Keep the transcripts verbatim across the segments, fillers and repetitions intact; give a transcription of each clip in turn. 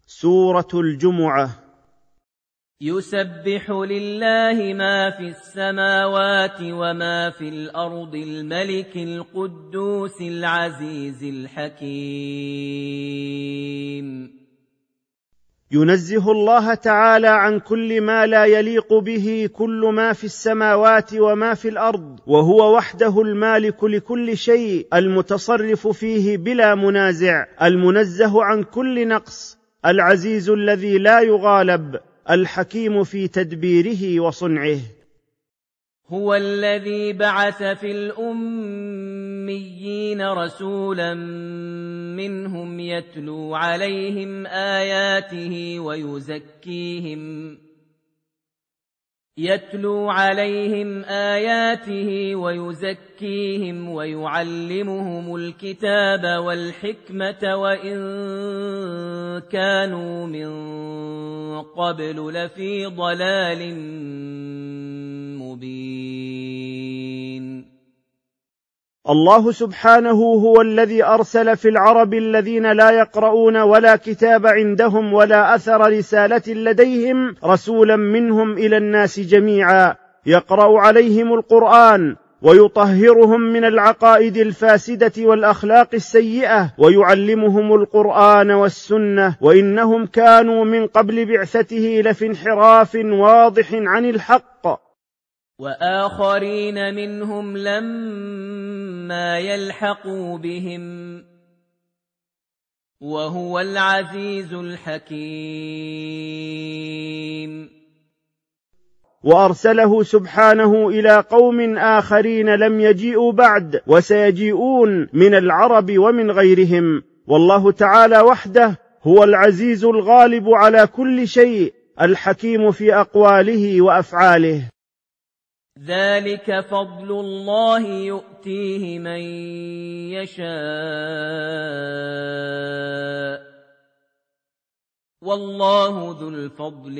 سورة الجمعة. يسبح لله ما في السماوات وما في الأرض الملك القدوس العزيز الحكيم. ينزه الله تعالى عن كل ما لا يليق به كل ما في السماوات وما في الأرض، وهو وحده المالك لكل شيء، المتصرف فيه بلا منازع، المنزه عن كل نقص، العزيز الذي لا يغالب، الحكيم في تدبيره وصنعه. هو الذي بعث في الأميين رسولا منهم يتلو عليهم آياته ويزكيهم يتلو عليهم آياته ويزكيهم ويعلمهم الكتاب والحكمة وإن كانوا من قبل لفي ضلال مبين. الله سبحانه هو الذي أرسل في العرب الذين لا يقرؤون ولا كتاب عندهم ولا أثر رسالة لديهم رسولا منهم إلى الناس جميعا، يقرأ عليهم القرآن ويطهرهم من العقائد الفاسدة والأخلاق السيئة، ويعلمهم القرآن والسنة، وإنهم كانوا من قبل بعثته لفي انحراف واضح عن الحق. وآخرين منهم لما يلحقوا بهم وهو العزيز الحكيم. وأرسله سبحانه إلى قوم آخرين لم يجيئوا بعد وسيجيئون من العرب ومن غيرهم، والله تعالى وحده هو العزيز الغالب على كل شيء، الحكيم في أقواله وأفعاله. ذلك فضل الله يؤتيه من يشاء والله ذو الفضل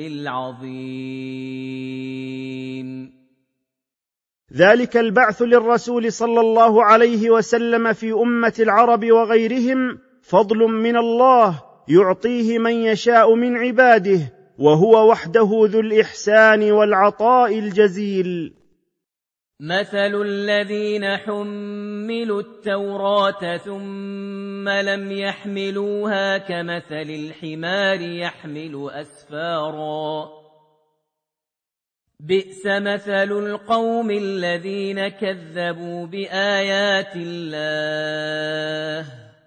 العظيم. ذلك البعث للرسول صلى الله عليه وسلم في أمة العرب وغيرهم فضل من الله يعطيه من يشاء من عباده، وهو وحده ذو الإحسان والعطاء الجزيل. مثل الذين حملوا التوراة ثم لم يحملوها كمثل الحمار يحمل أسفارا، بئس مثل القوم الذين كذبوا بآيات الله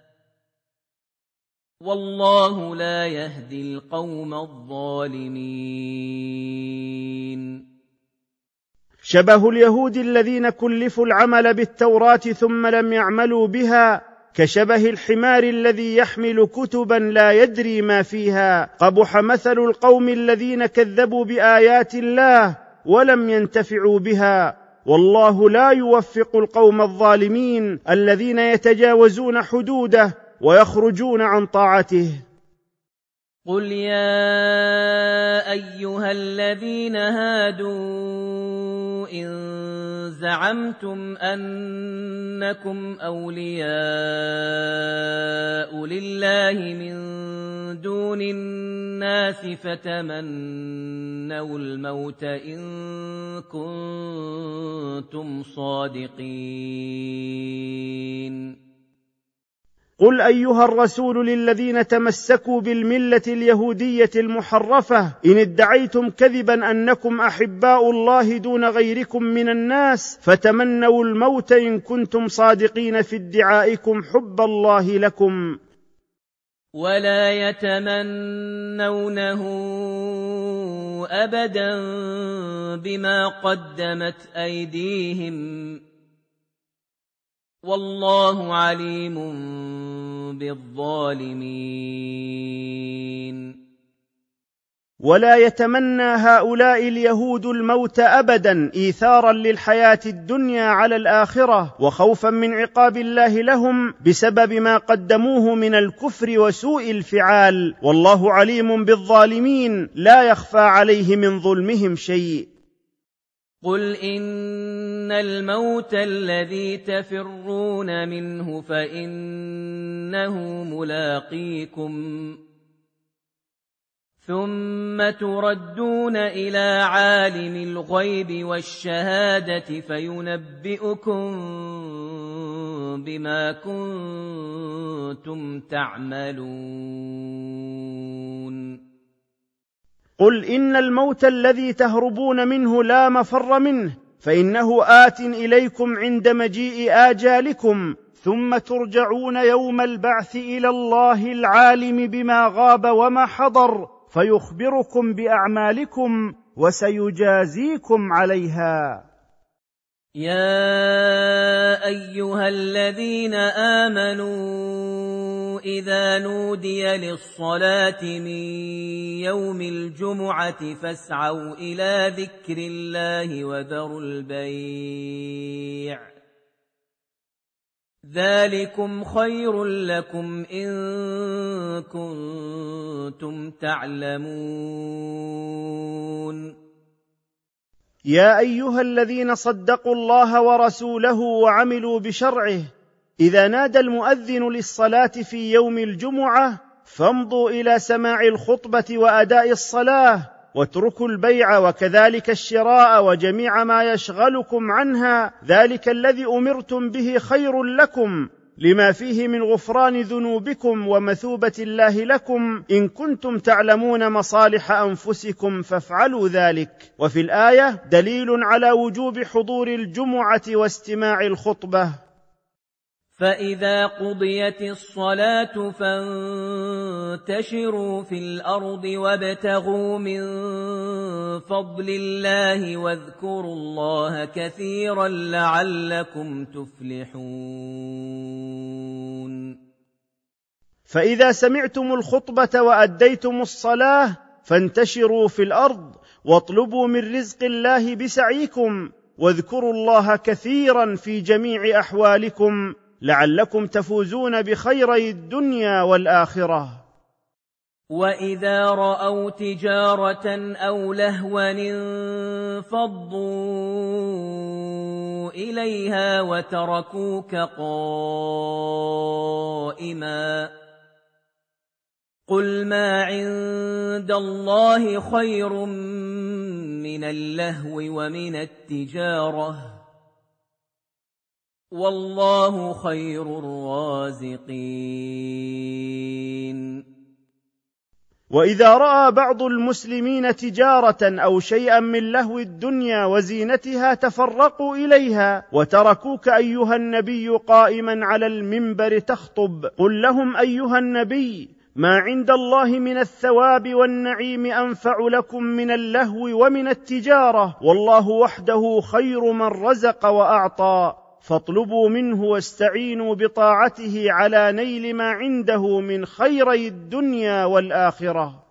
والله لا يهدي القوم الظالمين. شبه اليهود الذين كلفوا العمل بالتوراة ثم لم يعملوا بها كشبه الحمار الذي يحمل كتبا لا يدري ما فيها، قبح مثل القوم الذين كذبوا بآيات الله ولم ينتفعوا بها، والله لا يوفق القوم الظالمين الذين يتجاوزون حدوده ويخرجون عن طاعته. قل يا أيها الذين هادوا إن زعمتم أنكم أولياء لله من دون الناس فتمنوا الموت إن كنتم صادقين. قل أيها الرسول للذين تمسكوا بالملة اليهودية المحرفة إن ادعيتم كذبا أنكم أحباء الله دون غيركم من الناس فتمنوا الموت إن كنتم صادقين في ادعائكم حب الله لكم، ولا يتمنونه أبدا بما قدمت أيديهم والله عليم بالظالمين. ولا يتمنى هؤلاء اليهود الموت أبدا إيثارا للحياة الدنيا على الآخرة وخوفا من عقاب الله لهم بسبب ما قدموه من الكفر وسوء الفعال، والله عليم بالظالمين لا يخفى عليه من ظلمهم شيء. قل إن الموت الذي تفرون منه فإنه ملاقيكم ثم تردون إلى عالم الغيب والشهادة فينبئكم بما كنتم تعملون قل إن الموت الذي تهربون منه لا مفر منه، فإنه آت إليكم عند مجيء آجالكم، ثم ترجعون يوم البعث إلى الله العالم بما غاب وما حضر، فيخبركم بأعمالكم وسيجازيكم عليها. يا أيها الذين آمنوا إذا نودي للصلاة من يوم الجمعة فاسعوا إلى ذكر الله وذروا البيع، ذلكم خير لكم إن كنتم تعلمون. يا أيها الذين صدقوا الله ورسوله وعملوا بشرعه، إذا نادى المؤذن للصلاة في يوم الجمعة فامضوا إلى سماع الخطبة وأداء الصلاة، واتركوا البيع وكذلك الشراء وجميع ما يشغلكم عنها، ذلك الذي أمرتم به خير لكم، لما فيه من غفران ذنوبكم ومثوبة الله لكم، إن كنتم تعلمون مصالح أنفسكم فافعلوا ذلك. وفي الآية دليل على وجوب حضور الجمعة واستماع الخطبة. فإذا قضيت الصلاة فانتشروا في الأرض وابتغوا من فضل الله واذكروا الله كثيرا لعلكم تفلحون. فإذا سمعتم الخطبة وأديتم الصلاة فانتشروا في الأرض واطلبوا من رزق الله بسعيكم، واذكروا الله كثيرا في جميع أحوالكم لعلكم تفوزون بخيري الدنيا والآخرة. وإذا رأوا تجارة أو لهوا انفضوا إليها وتركوك قائما، قل ما عند الله خير من اللهو ومن التجارة، والله خير الرازقين. وإذا رأى بعض المسلمين تجارة أو شيئا من لهو الدنيا وزينتها تفرقوا إليها وتركوك أيها النبي قائما على المنبر تخطب، قل لهم أيها النبي ما عند الله من الثواب والنعيم أنفع لكم من اللهو ومن التجارة، والله وحده خير من رزق وأعطى، فاطلبوا منه واستعينوا بطاعته على نيل ما عنده من خيري الدنيا والآخرة.